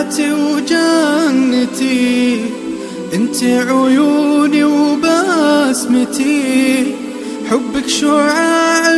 حياتي وجنتي، انت عيوني وبسمتي، حبك شعاع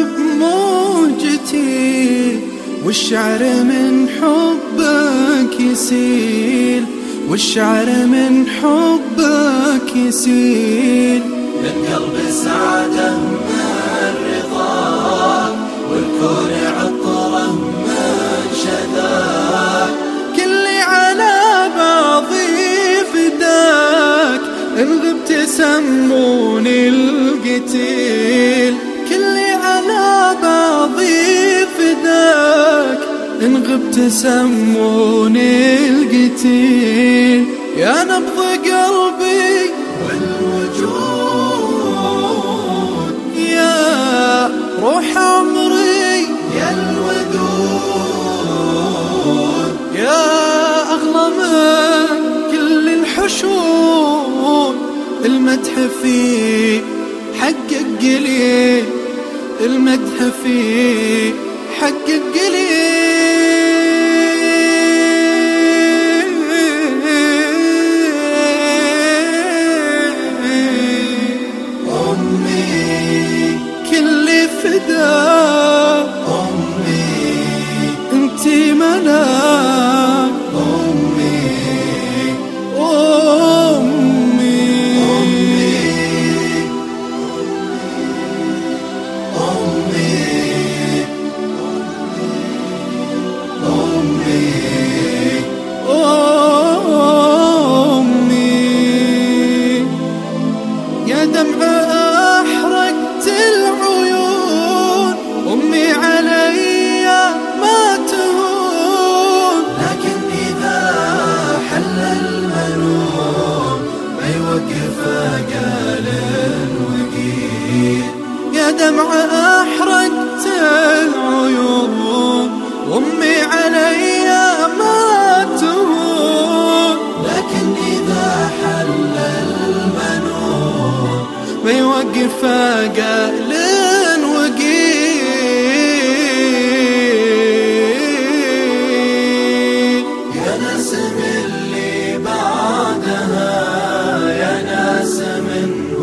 بموجتي، والشعر من حبك يسيل، والشعر من حبك يسيل. للقلب سعادة من رضاك، والكون عطره من شذاك، كلي على بعضي فداك، إن غبت سموني القتيل، كلي على بعضي فداك، إن غبت سموني القتيل. يا نبض قلبي والوجود، يا روح عمري، يا الودود، يا أغلى من كل الحشود، المدح فيه حقك قليل، المدح فيه حقك قليل. أمي كل فداك، أمي انتي ملاك، أمي أمي أمي أمي أمي. يا دمع أحرقت العيون، أمي علي ما تهون، لكن إذا حل المنون ما يوقف قال وقيل. يا دمع أحرقت العيون، أمي علي ما تهون، لكن إذا حل المنون ما يوقف قال وقيل. يا ناس من اللي بعدها، يا ناس منه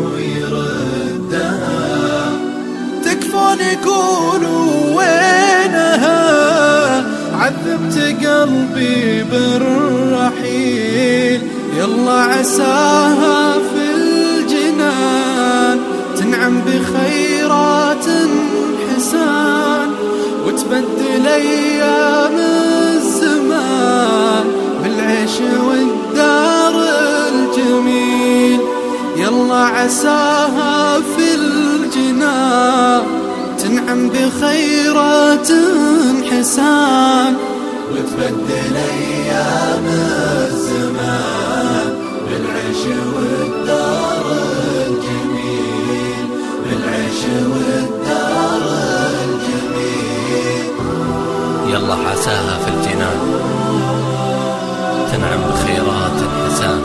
يردها، تكفون يقولوا وينها، عذبت قلبي بالرحيل، يلا عساها في الجنان تنعم بخيرات حسان، وتبدل أيام الزمان بالعيش والدار الجميل. يلا عساها في الجنان تنعم بخيرات حسان، وتبدل أيام الزمان بالعيش والدار الجميل، بالعيش والدار الجميل. يلا عساها في الجنان تنعم بخيرات الحسان،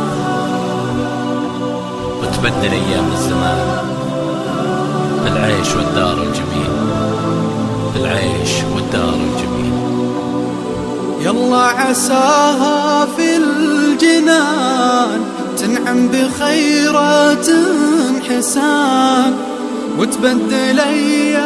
وتبدل أيام الزمان بالعيش والدار الجميل، بالعيش والدار الجميل. يلا عساها في الجنان تنعم بخيرات حسان، وتبدل أيام